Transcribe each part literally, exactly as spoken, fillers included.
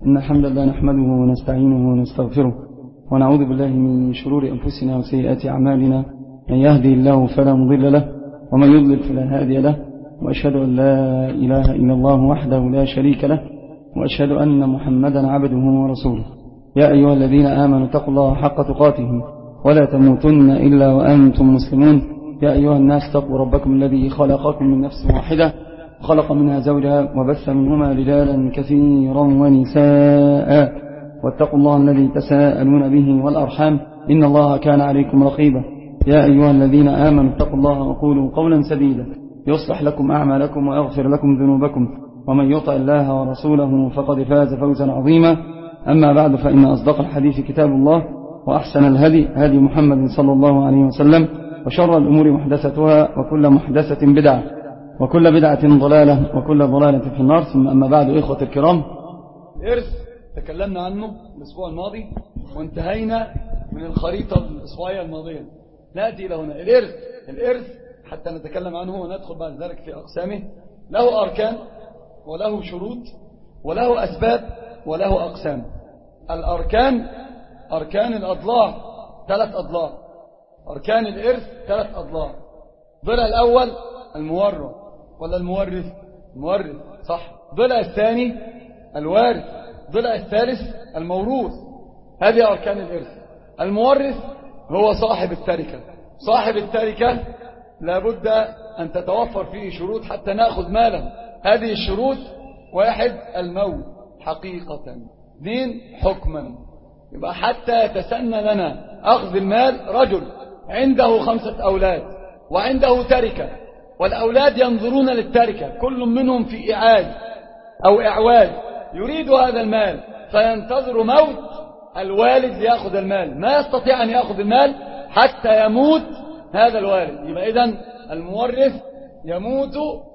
إن الحمد لله نحمده ونستعينه ونستغفره ونعوذ بالله من شرور أنفسنا وسيئات أعمالنا. من يهدي الله فلا مضل له ومن يضلل فلا هادي له، وأشهد أن لا إله إلا الله وحده لا شريك له، وأشهد أن محمدا عبده ورسوله. يا أيها الذين آمنوا اتقوا الله حق تقاته ولا تموتن إلا وأنتم مسلمون. يا أيها الناس اتقوا ربكم الذي خلقكم من نفس واحدة خلق منها زوجها وبث منهما رجالا كثيرا ونساء، واتقوا الله الذي تساءلون به والأرحام إن الله كان عليكم رقيبا. يا أيها الذين آمنوا اتقوا الله وقولوا قولا سديدا يصلح لكم أعمالكم ويغفر لكم ذنوبكم، ومن يطع الله ورسوله فقد فاز فوزا عظيما. أما بعد، فإن أصدق الحديث كتاب الله، وأحسن الهدي هدي محمد صلى الله عليه وسلم، وشر الأمور محدثتها، وكل محدثة بدعة، وكل بدعة ضلالة، وكل ضلالة في النار. ثم أما بعد، إخوة الكرام، الإرث تكلمنا عنه الأسبوع الماضي وانتهينا من الخريطة الأسبوعية الماضية. نأتي إلى هنا الإرث. الإرث حتى نتكلم عنه وندخل بعد ذلك في أقسامه. له أركان وله شروط وله أسباب وله أقسام. الأركان أركان الأضلاع ثلاث أضلاع. أركان الإرث ثلاث أضلاع. ضلع الأول المورث ولا المورث؟ المورث صح. ضلع الثاني الوارث. ضلع الثالث الموروث. هذه أركان الإرث. المورث هو صاحب التركة. صاحب التركة لابد أن تتوفر فيه شروط حتى نأخذ ماله. هذه الشروط: واحد الموت حقيقة، اثنين حكما. يبقى حتى يتسنى لنا أخذ المال رجل عنده خمسة أولاد وعنده تركة، والأولاد ينظرون للتركة، كل منهم في إعاد أو إعواد يريد هذا المال، فينتظر موت الوالد ليأخذ المال. ما يستطيع أن يأخذ المال حتى يموت هذا الوالد. يبقى إذن المورث يموت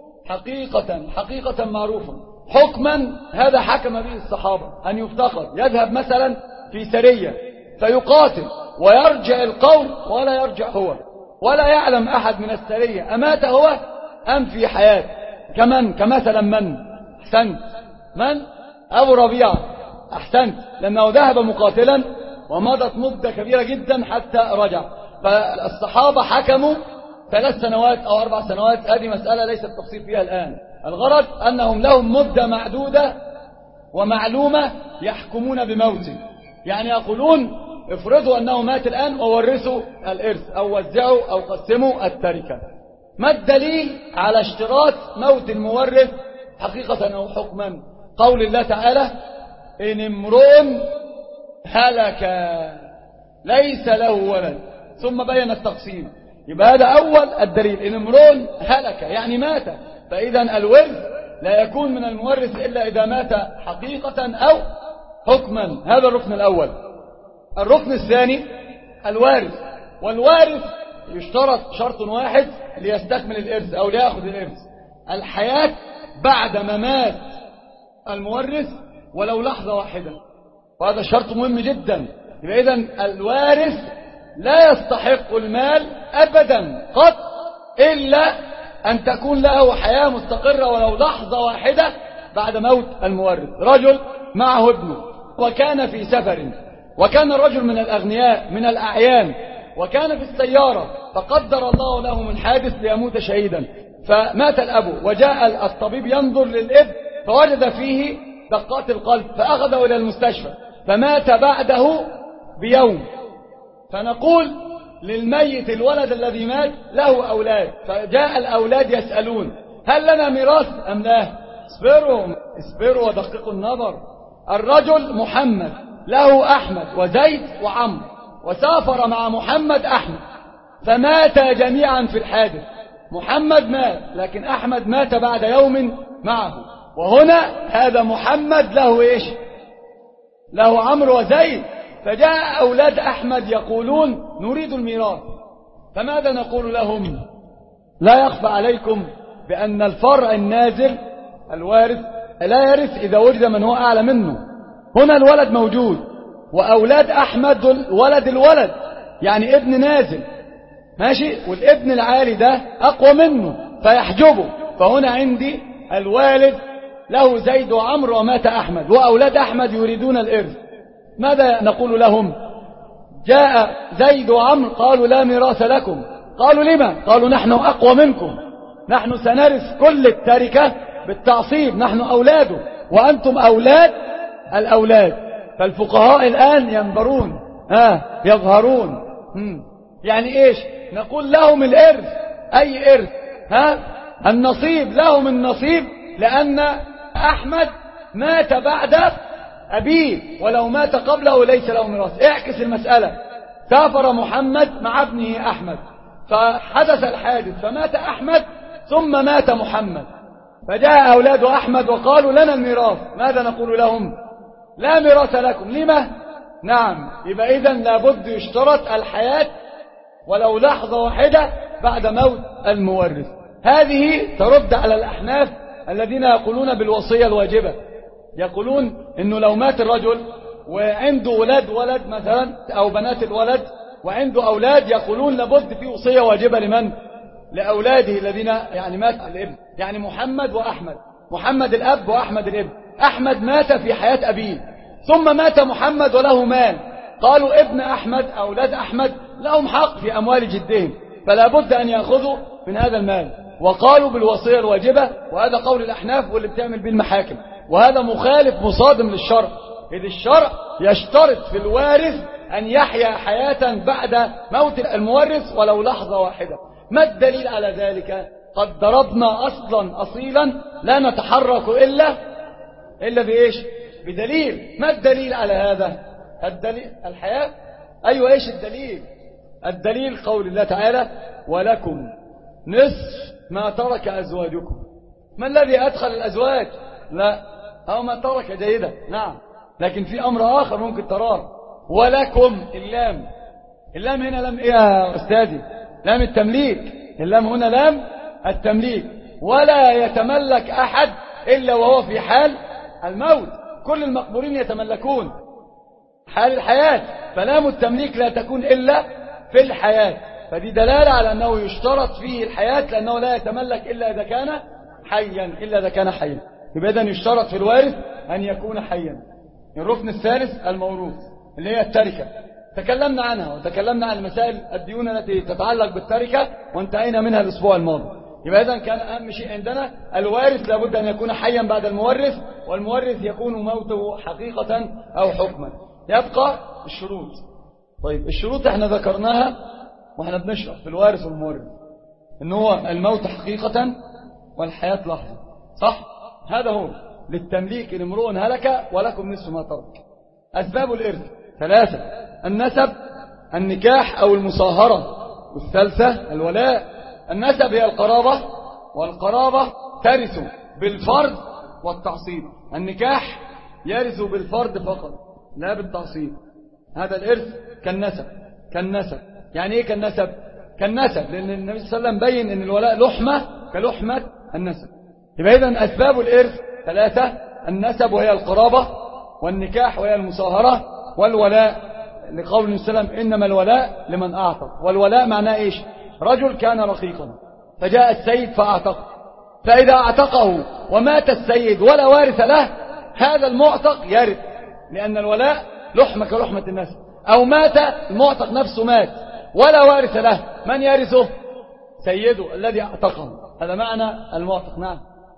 حقيقة، حقيقة معروفة. حكما هذا حكم به الصحابة، أن يفتقد يذهب مثلا في سرية فيقاتل ويرجع القوم ولا يرجع هو، ولا يعلم أحد من السرية أمات هو أم في حياة. كمن كمثلا من أحسنت من أبو ربيعة. أحسنت، لأنه ذهب مقاتلا ومضت مدة كبيرة جدا حتى رجع. فالصحابة حكموا ثلاث سنوات أو أربع سنوات. هذه مسألة ليس التفصيل فيها الآن. الغرض أنهم لهم مدة معدودة ومعلومة يحكمون بموته. يعني يقولون افرضوا أنه مات الآن وورثوا الإرث أو وزعوا أو قسموا التركة. ما الدليل على اشتراط موت المورث حقيقة أو حكما؟ قول الله تعالى: إن امرؤ هلك ليس له ولد، ثم بين التقسيم. يبقى هذا أول الدليل، إن امرؤ هلك يعني مات. فإذا الورث لا يكون من المورث إلا إذا مات حقيقة أو حكما. هذا الركن الأول. الركن الثاني الوارث. والوارث يشترط شرط واحد ليستكمل الإرث أو ليأخذ الإرث: الحياة بعد ممات المورث ولو لحظة واحدة. وهذا شرط مهم جدا. يبقى إذن الوارث لا يستحق المال أبدا قط إلا أن تكون له حياة مستقرة ولو لحظة واحدة بعد موت المورث. رجل معه ابنه وكان في سفر، وكان الرجل من الأغنياء من الأعيان، وكان في السيارة، فقدر الله له من حادث ليموت شهيدا. فمات الأب، وجاء الطبيب ينظر للابن فوجد فيه دقات القلب، فأخذه إلى المستشفى، فمات بعده بيوم. فنقول للميت الولد الذي مات له أولاد، فجاء الأولاد يسألون: هل لنا ميراث أم لا؟ اصبروا اصبروا ودققوا النظر. الرجل محمد له أحمد وزيد وعمر، وسافر مع محمد أحمد، فمات جميعا في الحادث. محمد مات، لكن أحمد مات بعد يوم معه. وهنا هذا محمد له إيش؟ له عمرو وزيد. فجاء أولاد أحمد يقولون: نريد الميراث. فماذا نقول لهم؟ لا يخفى عليكم بأن الفرع النازل الوارث لا يرث إذا وجد من هو أعلى منه. هنا الولد موجود، وأولاد أحمد ولد الولد، يعني ابن نازل ماشي، والابن العالي ده أقوى منه فيحجبه. فهنا عندي الوالد له زيد وعمرو ومات أحمد، وأولاد أحمد يريدون الإرث، ماذا نقول لهم؟ جاء زيد وعمرو قالوا لا ميراث لكم. قالوا لما؟ قالوا نحن أقوى منكم، نحن سنرث كل التركة بالتعصيب، نحن أولاده وأنتم أولاد الأولاد. فالفقهاء الآن ينظرون آه يظهرون مم. يعني إيش؟ نقول لهم الإرث. أي إرث؟ ها؟ النصيب، لهم النصيب، لأن أحمد مات بعد أبيه، ولو مات قبله ليس له ميراث. اعكس المسألة، سافر محمد مع ابنه أحمد، فحدث الحادث فمات أحمد ثم مات محمد، فجاء أولاد أحمد وقالوا لنا الميراث، ماذا نقول لهم؟ لا ميراث لكم. لما؟ نعم، يبقى إذن لابد يشترط الحياة ولو لحظة واحدة بعد موت المورث. هذه ترد على الأحناف الذين يقولون بالوصية الواجبة، يقولون إنه لو مات الرجل وعنده ولاد ولد مثلا أو بنات الولد وعنده أولاد، يقولون لابد في وصية واجبة لمن؟ لأولاده الذين يعني مات الابن، يعني محمد وأحمد، محمد الأب وأحمد الابن. أحمد مات في حياة أبيه ثم مات محمد وله مال، قالوا ابن أحمد أولاد أحمد لهم حق في أموال جدهم، فلا بد أن يأخذوا من هذا المال، وقالوا بالوصية الواجبة. وهذا قول الأحناف واللي بتعمل به المحاكم، وهذا مخالف مصادم للشرع، إذ الشرع يشترط في الوارث أن يحيا حياة بعد موت المورث ولو لحظة واحدة. ما الدليل على ذلك؟ قد ضربنا أصلا أصيلا لا نتحرك إلا إلا بإيش؟ بدليل. ما الدليل على هذا؟ الدليل الحياة. أيوة، إيش الدليل؟ الدليل قول الله تعالى ولكم نصف ما ترك أزواجكم. ما الذي أدخل الأزواج؟ لا، أو ما ترك جيدة، نعم، لكن في أمر آخر ممكن تراه. ولكم اللام، اللام هنا لام إيه يا أستاذي؟ لام التمليك. اللام هنا لام التمليك. ولا يتملك أحد إلا وهو في حال الموت، كل المقبورين يتملكون حال الحياة، فلام التمليك لا تكون إلا في الحياة. فدي دلالة على أنه يشترط فيه الحياة، لأنه لا يتملك إلا إذا كان حيا، إلا إذا كان حيا. يبقى إذن يشترط في الوارث أن يكون حيا. الركن الثالث الموروث اللي هي التركة، تكلمنا عنها وتكلمنا عن مسائل الديون التي تتعلق بالتركة وانتهينا منها الأسبوع الماضي. يبقى إذن كان أهم شيء عندنا الوارث لابد أن يكون حيا بعد المورث، والمورث يكون موته حقيقة أو حكما. يبقى الشروط. طيب الشروط احنا ذكرناها واحنا بنشرح في الوارث والمورث، ان هو الموت حقيقة والحياة لحظة، صح؟ هذا هو للتمليك إن امرؤ هلك ولكم نصف ما ترك. أسباب الإرث ثلاثة: النسب، النكاح أو المصاهرة، والثالثة الولاء. النسب هي القرابة، والقرابة ترث بالفرد والتعصيب. النكاح يرث بالفرد فقط لا بالتعصيب. هذا الإرث كالنسب. كالنسب يعني إيه كالنسب؟ كالنسب لأن النبي صلى الله عليه وسلم بين أن الولاء لحمة كلحمة النسب. يبقى إذن أسباب الإرث ثلاثة: النسب وهي القرابة، والنكاح وهي المصاهرة، والولاء لقول النبي صلى الله عليه وسلم إنما الولاء لمن أعتق. والولاء معناه إيش؟ رجل كان رقيقا فجاء السيد فأعتقه، فإذا أعتقه ومات السيد ولا وارث له، هذا المعتق يرث، لأن الولاء لحمة كلحمة النسب. أو مات المعتق نفسه مات ولا وارث له، من يرثه؟ سيده الذي اعتقه. هذا معنى المعتق. نعم،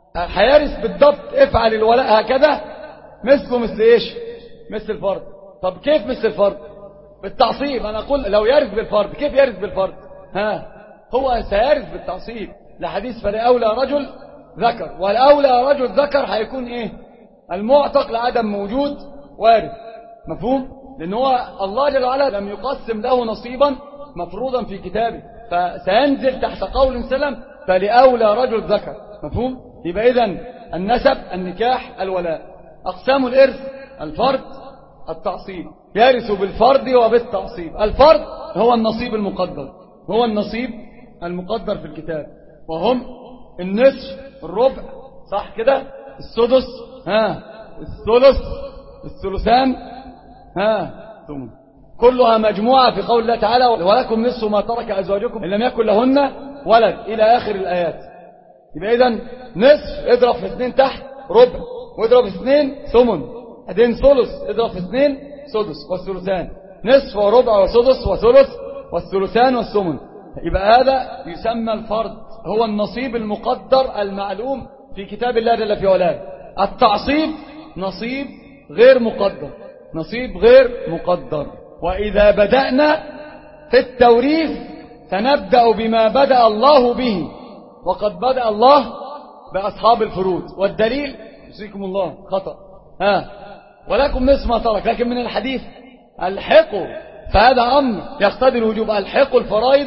حيرث بالضبط. افعل الولاء هكذا مثله مثل إيش؟ مثل الفرد. طب كيف مثل الفرد؟ بالتعصيب. أنا أقول لو يرث بالفرد، كيف يرث بالفرد؟ ها، هو سيرث بالتعصيب لحديث فلأولى رجل ذكر، والأولى رجل ذكر هيكون إيه؟ المعتق لعدم موجود وارث. مفهوم؟ لأن هو الله جل وعلا لم يقسم له نصيبا مفروضا في كتابه، فسينزل تحت قول سلم فلأولى رجل ذكر. مفهوم؟ يبقى إذن النسب، النكاح، الولاء. أقسام الإرث: الفرد، التعصيب. يرث بالفرد وبالتعصيب. الفرد هو النصيب المقدر، هو النصيب المقدر في الكتاب، وهم النصف، الربع، صح كده، السدس، ها، الثلث، الثلثان، ها، ثم كلها مجموعة في قول الله تعالى ولكم نصف ما ترك أزواجكم إن لم يكن لهن ولد إلى آخر الآيات. يبقى إذن نصف اضرب في اثنين تحت ربع، واضرب في اثنين ثمن، ادين ثلث، اضرب في اثنين سدس والثلثان، نصف وربع وسدس وثلث والثلثان والثمن. يبقى هذا يسمى الفرض، هو النصيب المقدر المعلوم في كتاب الله جل في علاه. التعصيب نصيب غير مقدر، نصيب غير مقدر. وإذا بدأنا في التوريث فنبدأ بما بدأ الله به، وقد بدأ الله بأصحاب الفروض. والدليل يوصيكم الله خطأ ها ولكم نصف ما ترك، لكن من الحديث الحقوا، فهذا أمر يقتضي الوجوب، الحقوا الفرائض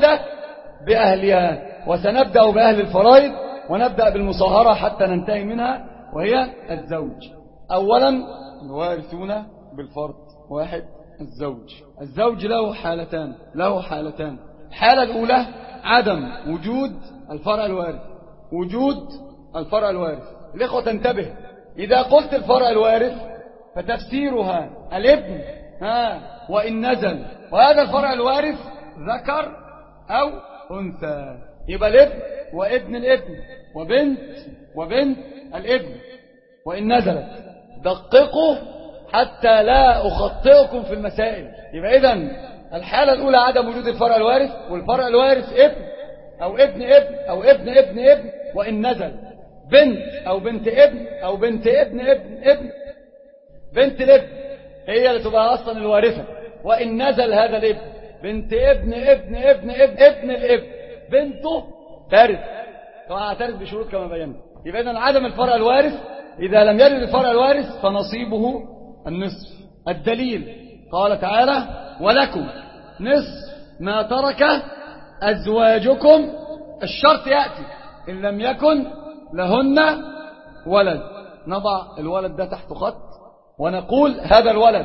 بأهلها. وسنبدأ بأهل الفرائض ونبدأ بالمصاهرة حتى ننتهي منها، وهي الزوج. أولا الوارثون بالفرض. واحد الزوج. الزوج له حالتان، له حالتان. الحالة الأولى عدم وجود الفرع الوارث، وجود الفرع الوارث. الإخوة تنتبه، إذا قلت الفرع الوارث فتفسيرها الابن ها وإن نزل، وهذا الفرع الوارث ذكر أو أنثى، يبقى الابن وابن الابن وبنت وبنت الابن وإن نزلت. دققوا حتى لا أخطئكم في المسائل. يبقى إذن الحالة الأولى عدم وجود الفرع الوارث، والفرع الوارث ابن أو ابن ابن أو ابن ابن ابن وإن نزل، بنت أو بنت ابن أو بنت ابن ابن ابن بنت الابن هي اللي تبقى أصلا الوارثة، وإن نزل هذا الابن بنت ابن ابن ابن ابن ابن الابن بنته ترث، طبعا هترث بشروط كما بينا. يبقى إذن عدم الفرع الوارث، إذا لم يرد الفرع الوارث فنصيبه النصف. الدليل قال تعالى ولكم نصف ما ترك أزواجكم. الشرط يأتي إن لم يكن لهن ولد. نضع الولد ده تحت خط ونقول هذا الولد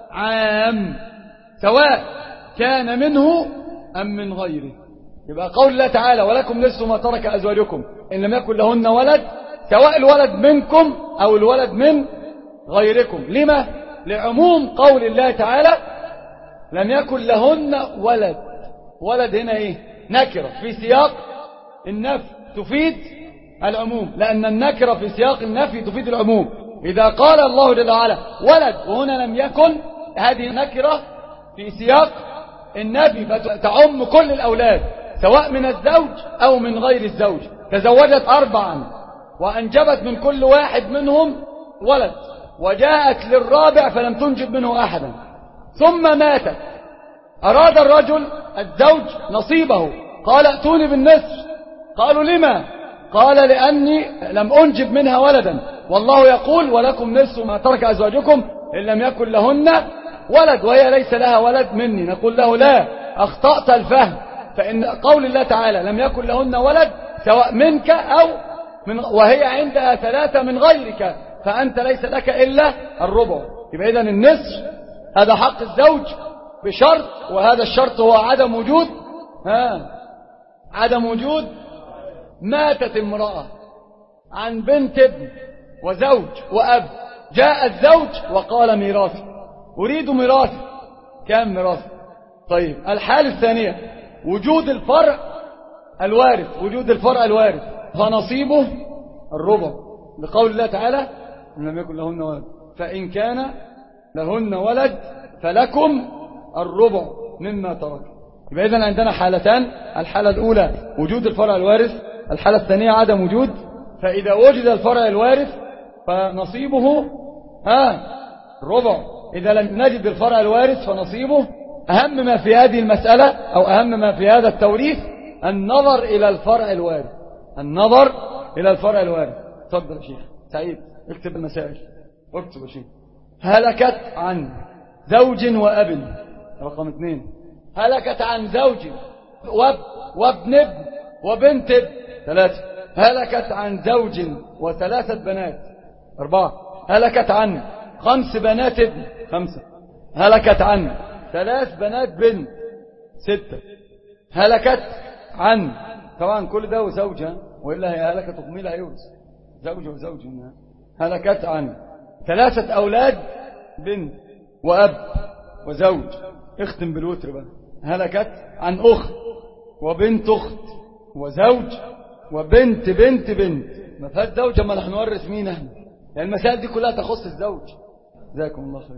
عام سواء كان منه أم من غيره. يبقى قول الله تعالى ولكم نصف ما ترك أزواجكم إن لم يكن لهن ولد، سواء الولد منكم أو الولد من غيركم. لما؟ لعموم قول الله تعالى لم يكن لهن ولد. ولد هنا ايه؟ نكرة في سياق النفي تفيد العموم، لأن النكرة في سياق النفي تفيد العموم. إذا قال الله جل وعلا ولد وهنا لم يكن، هذه نكرة في سياق النفي فتعم كل الأولاد سواء من الزوج أو من غير الزوج. تزوجت أربعا وأنجبت من كل واحد منهم ولد، وجاءت للرابع فلم تنجب منه أحدا، ثم ماتت. أراد الرجل الزوج نصيبه، قال ائتوني بالنصف. قالوا لما؟ قال لأني لم أنجب منها ولدا، والله يقول ولكم نصف ما ترك أزواجكم إن لم يكن لهن ولد، وهي ليس لها ولد مني. نقول له لا، أخطأت الفهم، فإن قول الله تعالى لم يكن لهن ولد سواء منك أو من، وهي عندها ثلاثة من غيرك، فأنت ليس لك إلا الربع. يبقى إذن النصف هذا حق الزوج بشرط، وهذا الشرط هو عدم وجود ها عدم وجود ماتت امرأة عن بنت ابن وزوج وأب، جاء الزوج وقال ميراثي، أريد ميراثي. كم ميراثي؟ طيب الحالة الثانية وجود الفرع الوارث، وجود الفرع الوارث فنصيبه الربع، لقول الله تعالى إن لم يكن لهن ولد فإن كان لهن ولد فلكم الربع مما ترك. يبقى إذن عندنا حالتان، الحالة الأولى وجود الفرع الوارث، الحالة الثانية عدم وجود. فإذا وجد الفرع الوارث فنصيبه ها الربع، إذا لم نجد الفرع الوارث فنصيبه. أهم ما في هذه المسألة أو أهم ما في هذا التوريث النظر إلى الفرع الوارث، النظر إلى الفرع الوارث. تفضل يا شيخ سعيد اكتب المسائل، اكتب يا شيخ. هلكت عن زوج وأب، رقم اثنين. هلكت عن زوج واب وابن ابن وبنت ابن، ثلاثة. هلكت عن زوج وثلاثة بنات، أربعة. هلكت عن خمس بنات ابن، خمسة. هلكت عن ثلاث بنات بنت، ستة. هلكت عن، طبعا كل ده وزوجها وإلا هي هلكت وقميلة هيورث زوج وزوج. هلكت عن ثلاثة أولاد بنت وأب وزوج، اختم بالوتر بقى. هلكت عن أخت وبنت أخت وزوج وبنت بنت بنت، ما فات زوجة، ما نحن نورث مين احنا؟ يعني المسائل دي كلها تخص الزوج. جزاكم الله خير.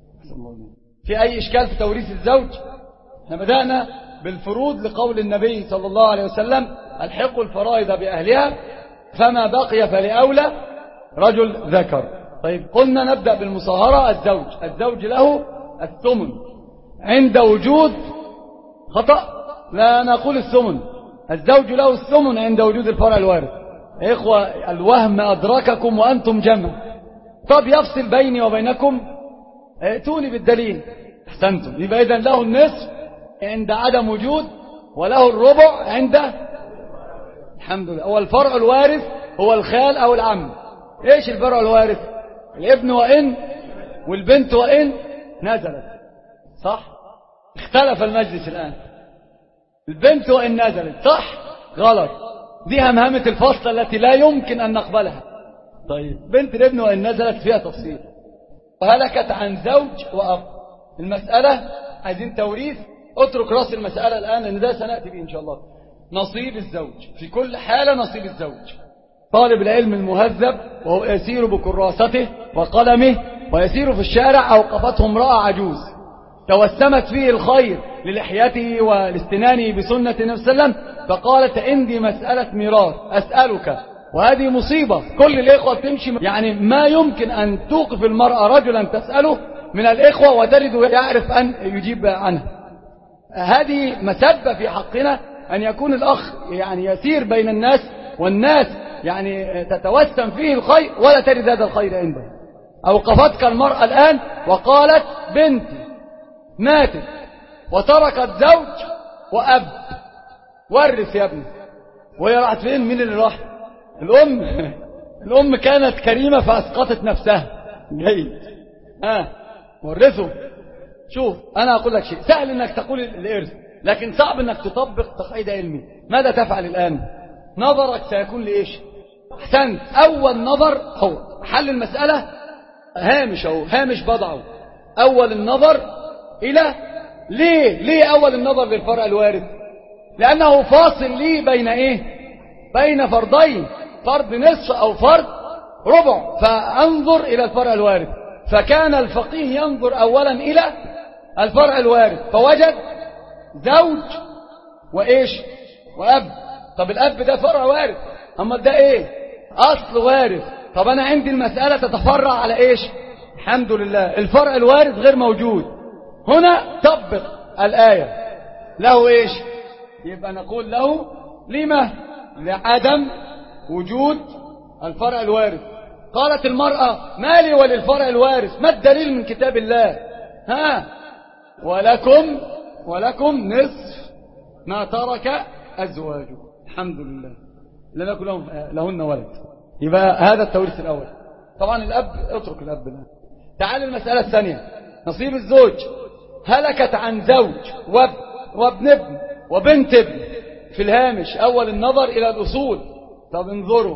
في أي إشكال في توريث الزوج؟ احنا بدأنا بالفروض لقول النبي صلى الله عليه وسلم الحقوا الفرائض بأهلها فما بقي فلأولى رجل ذكر. طيب قلنا نبدأ بالمصاهرة. الزوج الزوج له الثمن عند وجود خطأ، لا نقول الثمن، الزوج له الثمن عند وجود الفرع الوارث. إخوة الوهم أدرككم وأنتم جمع، طب يفصل بيني وبينكم، ائتوني بالدليل. احسنتم. يبقى إذن له النصف عند عدم وجود وله الربع عند الحمد لله. هو الفرع الوارث هو الخال أو العم. إيش الفرع الوارث؟ الابن وإن والبنت وإن نزلت. صح؟ اختلف المجلس الآن. البنت وإن نزلت صح؟ غلط. دي همهمة الفصل التي لا يمكن أن نقبلها. طيب بنت الابن وإن نزلت فيها تفصيل. وهلكت عن زوج وأب. المسألة عايزين توريث. اترك رأس المسألة الآن لأن ده سنأتي به إن شاء الله. نصيب الزوج في كل حالة. نصيب الزوج طالب العلم المهذب وهو يسير بكراسته وقلمه ويسير في الشارع أوقفته امرأة عجوز توسمت فيه الخير للحيته والاستنانه بسنة النبي صلى الله عليه وسلم، فقالت عندي مسألة ميراث أسألك. وهذه مصيبة. كل الإخوة تمشي، يعني ما يمكن أن توقف المرأة رجلا تسأله من الإخوة وترد يعرف أن يجيب عنها. هذه مسبة في حقنا أن يكون الأخ يعني يسير بين الناس والناس يعني تتوسم فيه الخير ولا ترد هذا الخير عنده. أوقفتك المرأة الآن وقالت بنتي ماتت وتركت زوج وأب، ورث يا ابني. وهي راحت فين؟ مين اللي راح؟ الأم. الأم كانت كريمة فأسقطت نفسها. جيد. ها ورثه. شوف أنا أقول لك شيء سهل أنك تقول الإرث، لكن صعب أنك تطبق تقعيد علمي. ماذا تفعل الآن؟ نظرك سيكون لإيش؟ أحسنت. أول نظر هو حل المسألة هامش، أو هامش بضعه. أول النظر إلى ليه ليه أول النظر للفرع الوارث؟ لأنه فاصل لي بين إيه؟ بين فرضين، فرض نصف أو فرض ربع. فأنظر إلى الفرع الوارث. فكان الفقيه ينظر أولا إلى الفرع الوارث فوجد زوج وإيش؟ وأب. طب الأب ده فرع وارث، أما ده إيه؟ أصل وارث. طب أنا عندي المسألة تتفرع على إيش؟ الحمد لله الفرع الوارث غير موجود. هنا طبق الآية له إيش؟ يبقى نقول له لما؟ لعدم وجود الفرع الوارث. قالت المرأة ما لي وللفرع الوارث؟ ما الدليل من كتاب الله؟ ها ولكم ولكم نصف ما ترك أزواجه. الحمد لله لا نكن لهم لهن ولد. يبقى هذا التوريث الأول. طبعا الأب اترك الأب الآن. تعال المسألة الثانية. نصيب الزوج. هلكت عن زوج واب وابن ابن وبنت ابن. في الهامش أول النظر إلى الأصول. طب انظروا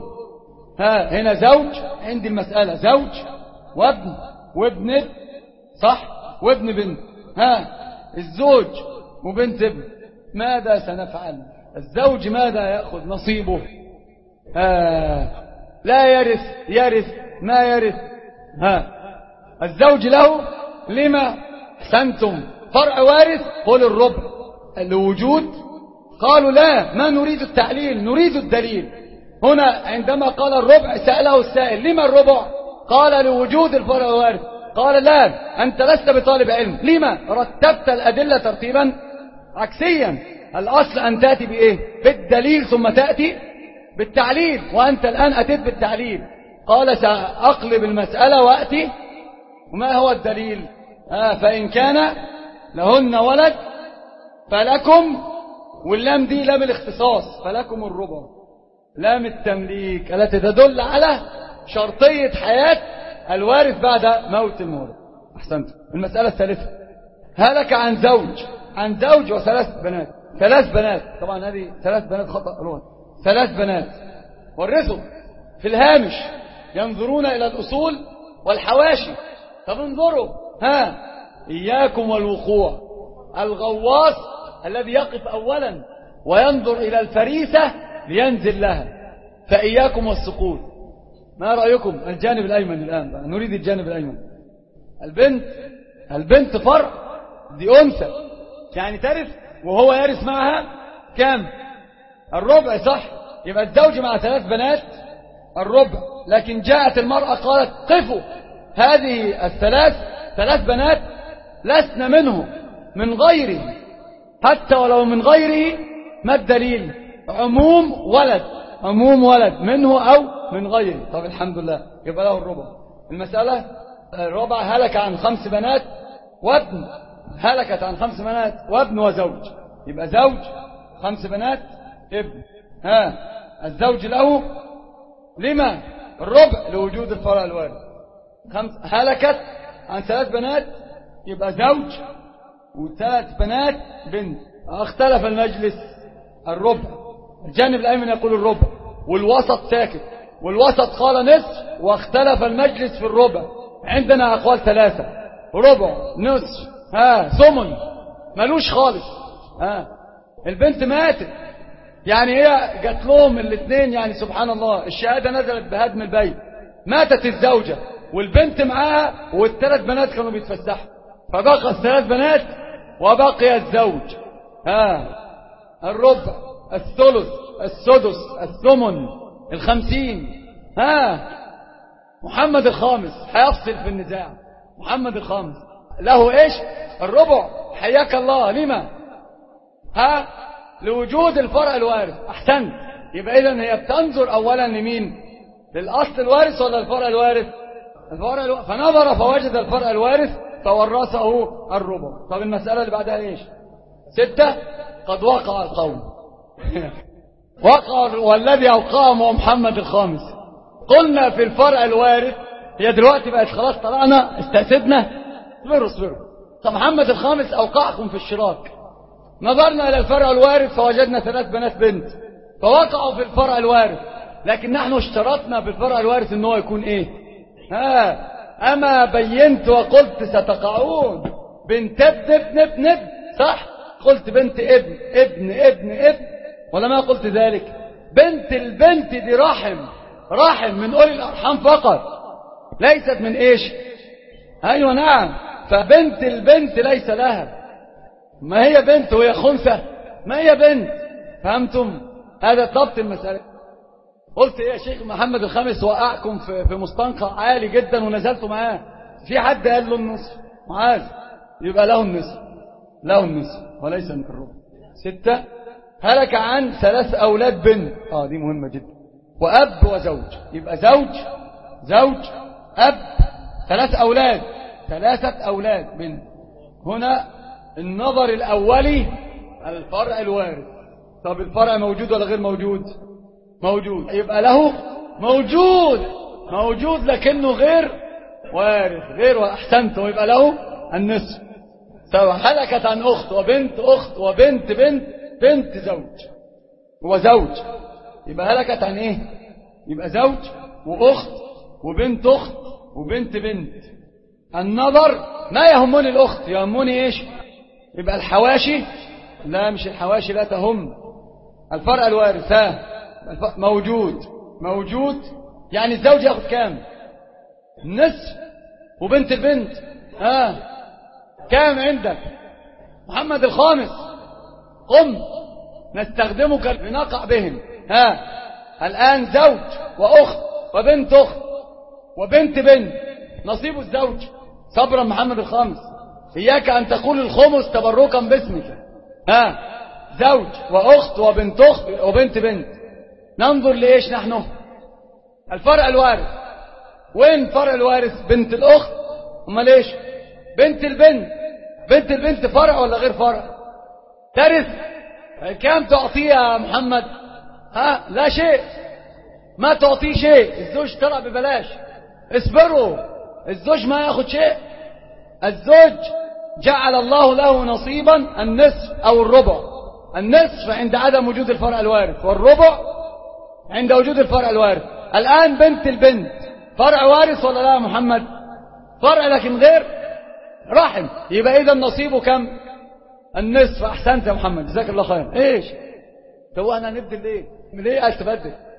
ها هنا زوج، عندي المسألة زوج وابن وابن ابن صح وابن بنت. ها الزوج وبنت ابن. ماذا سنفعل؟ الزوج ماذا يأخذ نصيبه؟ ها لا يرث يرث ما يرث. ها الزوج له لما؟ أحسنتم. فرع وارث قل الربع لوجود. قالوا لا ما نريد التعليل نريد الدليل. هنا عندما قال الربع سأله السائل لما الربع؟ قال لوجود الفرع الوارث. قال لا أنت لست بطالب علم. لما؟ رتبت الأدلة ترتيبا عكسيا. الأصل أن تأتي بإيه؟ بالدليل ثم تأتي بالتعليل، وأنت الآن أتيت بالتعليل. قال سأقلب المسألة وأتي. وما هو الدليل؟ آه فإن كان لهن ولد فلكم، واللام دي لام الاختصاص، فلكم الربع. لام التمليك التي تدل على شرطية حياة الوارث بعد موت المورث. أحسنت. المسألة الثالثة. هلك عن زوج عن زوج وثلاث بنات. ثلاث بنات طبعا هذه ثلاث بنات خطأ روح. ثلاث بنات ورثوا في الهامش ينظرون إلى الأصول والحواشي. طب انظروا ها إياكم والوقوع. الغواص الذي يقف أولا وينظر إلى الفريسة لينزل لها، فإياكم والسقوط. ما رأيكم الجانب الأيمن الآن بقى. نريد الجانب الأيمن. البنت البنت فرع، دي أنثى يعني ترث وهو يرث معها كام؟ الربع صح. يبقى الزوج مع ثلاث بنات الربع، لكن جاءت المرأة قالت قفوا، هذه الثلاث ثلاث بنات لسنا منه من غيره، حتى ولو من غيره. ما الدليل؟ عموم ولد، عموم ولد منه أو من غيره. طب الحمد لله، يبقى له الربع. المسألة الربع هلك عن خمس بنات وابن، هلكت عن خمس بنات وابن وزوج، يبقى زوج خمس بنات ابن. ها الزوج له لما الربع لوجود الفرع الوارث. خمس هلكت عن ثلاث بنات يبقى زوج وثلاث بنات بنت. اختلف المجلس الربع. الجانب الأيمن يقول الربع والوسط ساكت، والوسط قال نصف، واختلف المجلس في الربع. عندنا أقوال ثلاثة: ربع، نصف، ها ثمن، ملوش خالص. ها البنت ماتت، يعني هي جات لهم الاثنين، يعني سبحان الله الشهادة نزلت بهدم البيت. ماتت الزوجة والبنت معاها والثلاث بنات كانوا بيتفسحوا، فبقى الثلاث بنات وبقي الزوج. ها الربع، الثلث، السدس، الثمن، الخمسين. ها محمد الخامس هيفصل في النزاع. محمد الخامس له ايش؟ الربع. حياك الله. لما؟ ها لوجود الفرع الوارث. احسنت. يبقى اذا هي بتنظر اولا لمين؟ للاصل الوارث ولا الفرع الوارث؟ الفرع الوارث. فنظر فوجد الفرع الوارث فورثه الربع. طب المسألة اللي بعدها ايش؟ ستة. قد وقع القوم وقع، والذي أوقعهم هو محمد الخامس. قلنا في الفرع الوارث، هي دلوقتي بقت خلاص طلعنا استأسدنا. اصبروا اصبروا. طب محمد الخامس أوقعكم في الشراك. نظرنا إلى الفرع الوارث فوجدنا ثلاث بنات بنت فوقعوا في الفرع الوارث، لكن نحن اشترطنا في الفرع الوارث ان هو يكون ايه؟ ها أما بينت وقلت ستقعون بنت ابن ابن ابن ابن، صح؟ قلت بنت ابن ابن ابن ابن ولا ما قلت ذلك؟ بنت البنت دي رحم، رحم من أولي الأرحام فقط، ليست من إيش؟ أيوة نعم. فبنت البنت ليس لها، ما هي بنت وهي خنثى، ما هي بنت. فهمتم؟ هذا ضبط المسألة. قلت يا شيخ محمد الخامس وقعكم في في مستنقع عالي جدا ونزلت معاه، في حد قال له النصف؟ معاذ. يبقى له النصف، له النصف وليس من الربع. ستة. هلك عن ثلاث أولاد بنت، اه دي مهمة جدا، وأب وزوج. يبقى زوج زوج أب ثلاث أولاد، ثلاثة أولاد بنت. هنا النظر الأولي الفرع الوارث. طب الفرع موجود ولا غير موجود؟ موجود. يبقى له موجود موجود لكنه غير وارث، غير. أحسنت. ويبقى له النصف. سواء هلكت عن أخت وبنت أخت وبنت بنت بنت زوج وزوج، يبقى هلكت عن ايه؟ يبقى زوج واخت وبنت اخت وبنت بنت. النظر ما يهمني الاخت، يهمني ايش؟ يبقى الحواشي. لا مش الحواشي، لا تهم. الفرع الوارث ها موجود موجود، يعني الزوج ياخد كام؟ نصف. وبنت البنت ها كام عندك؟ محمد الخامس قم نستخدمك لنقع بهم. ها الآن زوج وأخت وبنت أخت وبنت بنت، نصيب الزوج. صبرا محمد الخامس، إياك أن تقول الخمس تبركا باسمك. ها زوج وأخت وبنت أخت وبنت بنت. ننظر لإيش نحن؟ الفرع الوارث. وين فرع الوارث؟ بنت الأخت. أمال إيش؟ بنت البنت. بنت البنت فرع ولا غير فرع؟ ترث. كم تعطيه يا محمد؟ ها لا شيء، ما تعطيه شيء. الزوج طلع ببلاش. اصبروا، الزوج ما ياخد شيء. الزوج جعل الله له نصيبا النصف او الربع. النصف عند عدم وجود الفرع الوارث، والربع عند وجود الفرع الوارث. الآن بنت البنت فرع وارث ولا لا يا محمد؟ فرع لكن غير رحم. يبقى إذا نصيبه كم؟ النصف. أحسنت يا محمد، جزاك الله خير. إيش؟ طب احنا هنبدل ليه؟ ليه عايز تبدل؟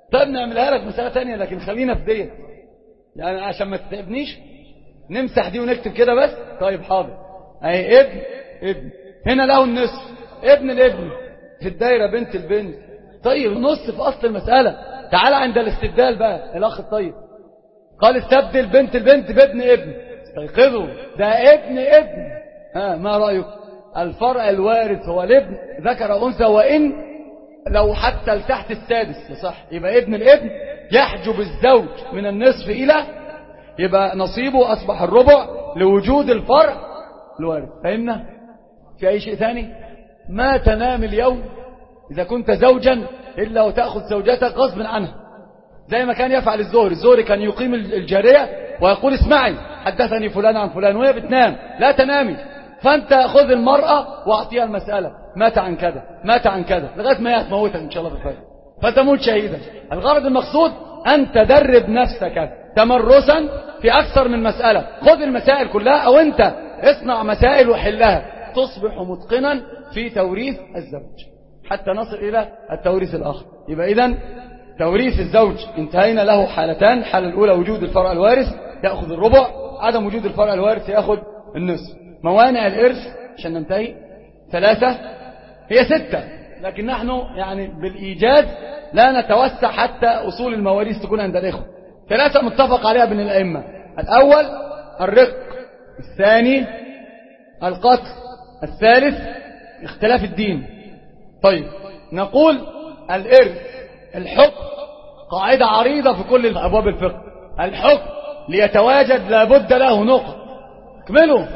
طيب نعملها لك مسألة تانية، لكن خلينا في ديت يعني عشان ما تتعبنيش، نمسح دي ونكتب كده بس. طيب حاضر، اهي ابن ابن هنا له النصف، ابن الابن في الدايرة بنت البنت. طيب نص في أصل المسألة. تعال عند الاستبدال بقى الأخ الطيب قال استبدل بنت البنت بابن ابن، استيقظوا ده ابن ابن. ها ما رأيك؟ الفرع الوارث هو الابن ذكر أو أنثى، وإن لو حتى لتحت السادس صح، يبقى ابن الابن يحجب الزوج من النصف إلى، يبقى نصيبه أصبح الربع لوجود الفرع الوارث. فهمنا؟ في أي شيء ثاني؟ ما تنام اليوم إذا كنت زوجا إلا وتأخذ زوجتك غصب عنها، زي ما كان يفعل الزهري. الزهري كان يقيم الجارية ويقول اسمعي حدثني فلان عن فلان، وهي بتنام لا تنامي، فأنت خذ المرأة واعطيها المسألة، مات عن كذا مات عن كذا لغاية ما يتموتك إن شاء الله بالخير فتموت شهيدا. الغرض المقصود أن تدرب نفسك تمرسا في أكثر من مسألة. خذ المسائل كلها أو أنت اصنع مسائل وحلها، تصبح متقنا في توريث الزوج حتى نصل إلى التوريث الآخر. يبقى إذن توريث الزوج انتهينا له حالتان. الحالة الأولى وجود الفرع الوارث يأخذ الربع، عدم وجود الفرع الوارث يأخذ النصف. موانع الإرث عشان ننتهي ثلاثة، هي ستة، لكن نحن يعني بالإيجاز لا نتوسع حتى أصول المواريث تكون عند الإخوة. ثلاثة متفق عليها بين الأئمة. الأول الرق، الثاني القتل، الثالث اختلاف الدين. طيب نقول الإرث الحكم قاعدة عريضة في كل أبواب الفقه. الحكم ليتواجد لابد له نقط اكمله،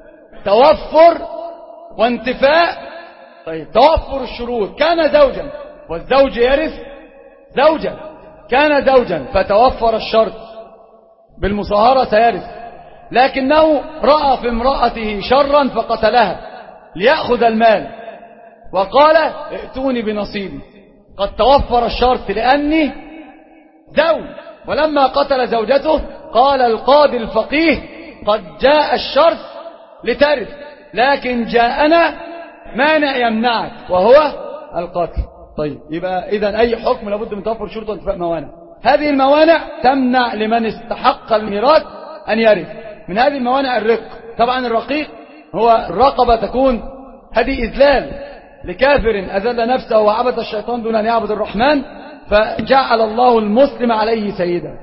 توفر وانتفاء. طيب توفر الشروط، كان زوجا والزوج يرث زوجا، كان زوجا فتوفر الشرط بالمصاهرة سيرث، لكنه رأى في امرأته شرا فقتلها ليأخذ المال وقال ائتوني بنصيبي، قد توفر الشرط لأني زوج. ولما قتل زوجته قال القاضي الفقيه قد جاء الشرط لترث، لكن جاءنا مانع يمنعك وهو القتل. طيب يبقى إذن أي حكم لابد من توفر شروط وانتفاء موانع. هذه الموانع تمنع لمن استحق الميراث أن يرث. من هذه الموانع الرق. طبعا الرقيق هو الرقبة تكون هذه إذلال لكافر أذل نفسه وعبد الشيطان دون أن يعبد الرحمن، فجعل الله المسلم عليه سيدا،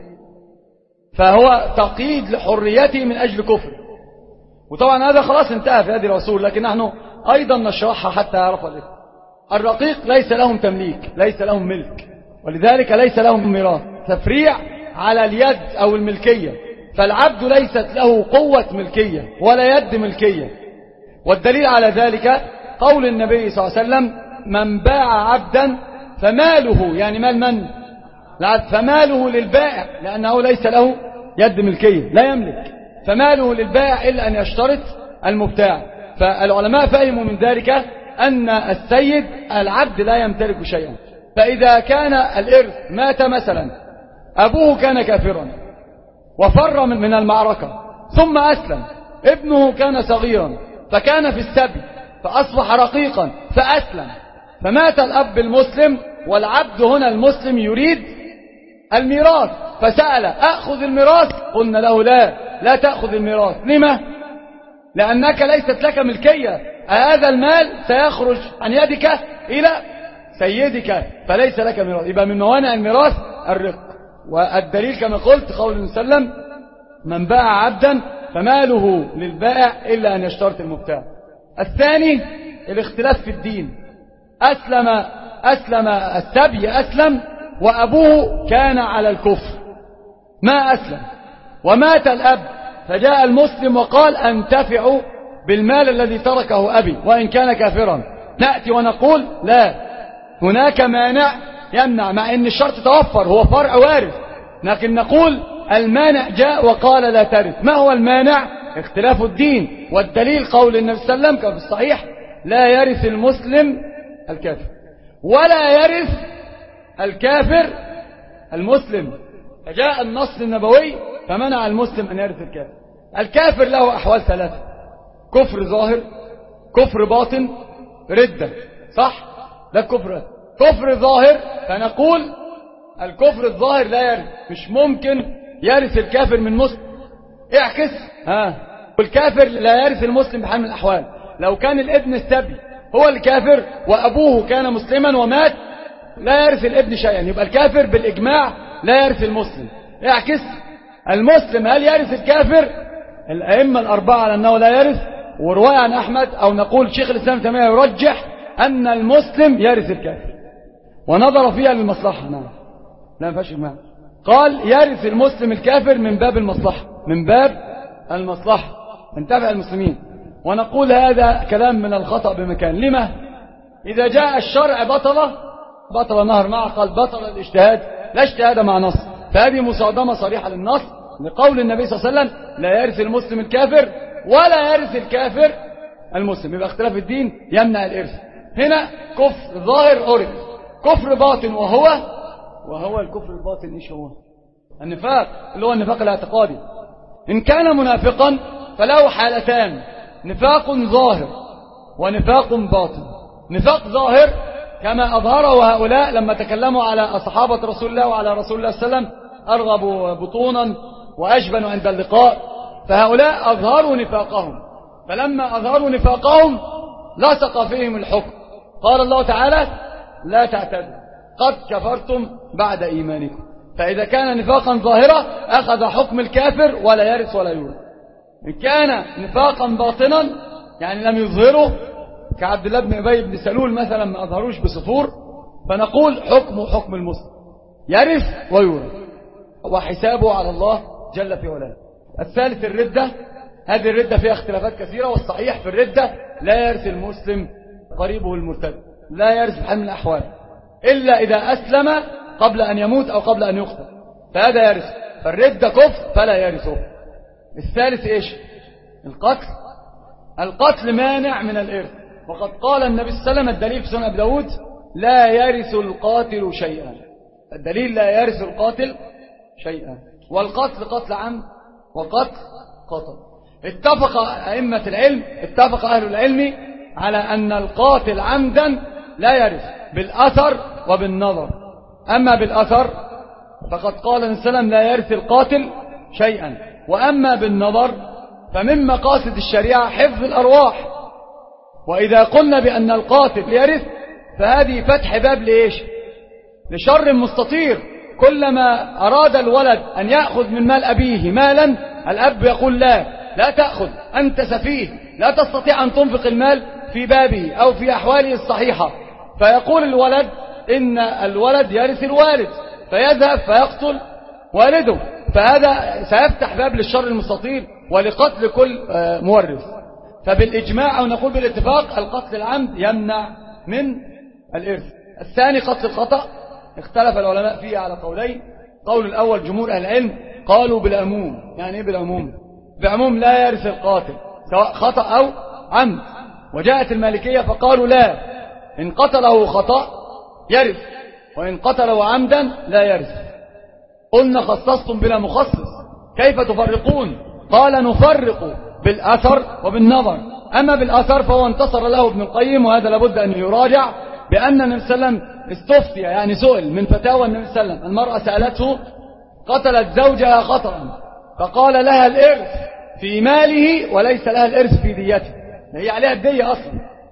فهو تقييد لحريته من أجل كفر. وطبعا هذا خلاص انتهى في هذه الرسول، لكن نحن أيضا نشرحها حتى يعرفوا ذلك. الرقيق ليس لهم تمليك، ليس لهم ملك، ولذلك ليس لهم ميراث، تفريع على اليد أو الملكية. فالعبد ليست له قوة ملكية ولا يد ملكية. والدليل على ذلك قول النبي صلى الله عليه وسلم من باع عبدا فماله، يعني مال من؟ العبد، فماله للبائع لأنه ليس له يد ملكية لا يملك، فماله للبائع إلا أن يشترط المبتاع. فالعلماء فهموا من ذلك أن السيد العبد لا يمتلك شيئا. فإذا كان الإرث مات مثلا أبوه كان كافرا وفر من المعركة ثم أسلم، ابنه كان صغيرا فكان في السبي فأصبح رقيقا فأسلم، فمات الأب المسلم والعبد هنا المسلم يريد الميراث، فسأل أخذ الميراث؟ قلنا له لا، لا تأخذ الميراث. لما؟ لأنك ليست لك ملكية، هذا المال سيخرج عن يدك إلى سيدك فليس لك ميراث. يبقى من موانع الميراث الرق. والدليل كما قلت قول النبي صلى الله عليه وسلم من باع عبدا فماله للبائع إلا أن يشترط المبتاع. الثاني الاختلاف في الدين. أسلم أسلم السبي أسلم وأبوه كان على الكفر ما أسلم، ومات الأب فجاء المسلم وقال أنتفع بالمال الذي تركه أبي وإن كان كافرا. نأتي ونقول لا، هناك مانع يمنع، مع أن الشرط توفر هو فرع وارث، لكن نقول المانع جاء وقال لا ترث. ما هو المانع؟ اختلاف الدين. والدليل قول النبي صلى الله عليه وسلم كما في الصحيح لا يرث المسلم الكافر ولا يرث الكافر المسلم، فجاء النص النبوي فمنع المسلم أن يرث الكافر. الكافر له أحوال ثلاثة: كفر ظاهر، كفر باطن، ردة. صح؟ ده الكفر. كفر ظاهر فنقول الكفر الظاهر لا يرث، مش ممكن يرث الكافر من مسلم. اعكس ها، والكافر لا يرث المسلم بحال من الأحوال. لو كان الابن السبي هو الكافر وأبوه كان مسلما ومات لا يرث الابن شيئا، يبقى الكافر بالإجماع لا يرث المسلم. اعكس، المسلم هل يرث الكافر؟ الأئمة الأربعة على أنه لا يرث، ورواية عن أحمد أو نقول شيخ الإسلام تيمية يرجح أن المسلم يرث الكافر، ونظر فيها للمصلحة. نعم لا ما فيهاش إجماع، قال يرث المسلم الكافر من باب المصلحة، من باب المصلحة انتفع المسلمين. ونقول هذا كلام من الخطأ بمكان. لما؟ إذا جاء الشرع بطل بطل نهر معه، قال بطل الاجتهاد، لا اجتهاد مع نص، فهذه مصادمة صريحة للنص لقول النبي صلى الله عليه وسلم لا يرث المسلم الكافر ولا يرث الكافر المسلم. يبقى اختلاف الدين يمنع الإرث. هنا كفر ظاهر عرف، كفر باطن وهو وهو الكفر الباطن. ايش هو؟ النفاق، اللي هو النفاق الاعتقادي. إن كان منافقا فله حالتان، نفاق ظاهر ونفاق باطن. نفاق ظاهر كما أظهره هؤلاء لما تكلموا على أصحابة رسول الله وعلى رسول الله صلى الله عليه وسلم، أرغبوا بطونا وأجبنوا عند اللقاء، فهؤلاء أظهروا نفاقهم، فلما أظهروا نفاقهم لصق فيهم الحكم. قال الله تعالى لا تعتدوا قد كفرتم بعد إيمانكم. فإذا كان نفاقا ظاهرا أخذ حكم الكافر ولا يرث ولا يورث. إن كان نفاقا باطنا يعني لم يظهره كعبد الله بن أبي بن سلول مثلا، ما أظهروش بصفور، فنقول حكمه حكم المسلم، يرث ويورث وحسابه على الله جل في علاه. الثالث الردة. هذه الردة فيها اختلافات كثيرة، والصحيح في الردة لا يرث المسلم قريبه المرتد، لا يرث بحال من الأحوال إلا إذا أسلم قبل أن يموت أو قبل أن يقتل، فهذا يرث. فالردة كفر فلا يرثه. الثالث إيش؟ القتل. القتل مانع من الإرث، وقد قال النبي صلى الله عليه وسلم، الدليل في سنن أبي داود لا يرث القاتل شيئا. الدليل لا يرث القاتل شيئا. والقتل قتل عمد وقتل خطأ. اتفق أئمة العلم، اتفق أهل العلم على أن القاتل عمدا لا يرث بالأثر وبالنظر. أما بالأثر فقد قال النبي صلى الله عليه وسلم لا يرث القاتل شيئا، وأما بالنظر فمن مقاصد الشريعة حفظ الأرواح. وإذا قلنا بأن القاتل يرث فهذه فتح باب لإيش؟ لشر مستطير. كلما أراد الولد أن يأخذ من مال أبيه مالا، الأب يقول لا لا تأخذ، أنت سفيه، لا تستطيع أن تنفق المال في بابه أو في أحواله الصحيحة. فيقول الولد إن الولد يرث الوالد، فيذهب فيقتل والده، فهذا سيفتح باب للشر المستطير ولقتل كل مورث. فبالإجماع أو نقول بالاتفاق القتل العمد يمنع من الإرث. الثاني قتل الخطأ، اختلف العلماء فيه على قولين. قول الأول جمهور أهل العلم قالوا بالعموم. يعني إيه بالعموم؟ بعموم لا يرث القاتل سواء خطأ أو عمد. وجاءت المالكية فقالوا لا، إن قتله خطأ يرث، وإن قتله عمدا لا يرث. قلنا خصصتم بلا مخصص، كيف تفرقون؟ قال نفرق بالأثر وبالنظر. أما بالأثر فهو انتصر له ابن القيم، وهذا لابد أن يراجع، بأن النبي صلى الله عليه وسلم استفتي يعني سئل من فتاوى النبي صلى الله عليه وسلم. المرأة سألته قتلت زوجها خطأ، فقال لها الإرث في ماله وليس لها الإرث في ديته، هي عليها الدية أصلا،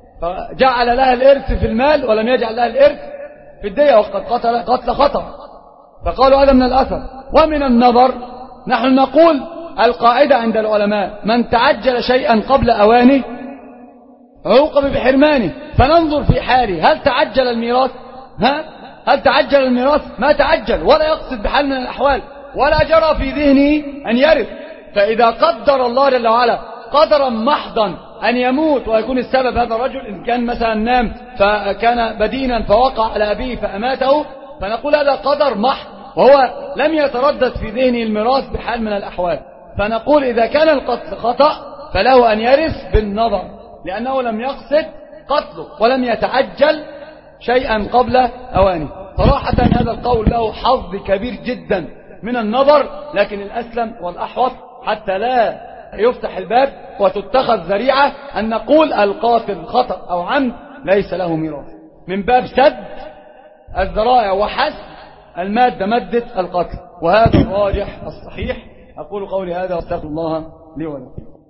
فجعل لها الإرث في المال ولم يجعل لها الإرث في الدية، وقد قتل قتل خطأ. فقالوا هذا من الأثر. ومن النظر نحن نقول القاعدة عند العلماء من تعجل شيئا قبل أوانه عوقب بحرمانه. فننظر في حاله، هل تعجل الميراث؟ ها؟ هل تعجل الميراث؟ ما تعجل، ولا يقصد بحال من الأحوال، ولا جرى في ذهنه أن يرث. فإذا قدر الله جل وعلا قدرا محضا أن يموت ويكون السبب هذا الرجل، إن كان مثلا نام فكان بدينا فوقع على أبيه فأماته، فنقول هذا قدر محض وهو لم يتردد في ذهنه الميراث بحال من الأحوال. فنقول إذا كان القتل خطأ فله أن يرث بالنظر، لأنه لم يقصد قتله ولم يتعجل شيئا قبل أوانه. صراحة هذا القول له حظ كبير جدا من النظر، لكن الأسلم والأحوط حتى لا يفتح الباب وتتخذ ذريعة أن نقول القاتل خطأ أو عمد ليس له ميراث، من باب سد الذرائع وحسب المادة مادة القتل، وهذا الراجح الصحيح. أقول قولي هذا واستغفر الله لي ولكم.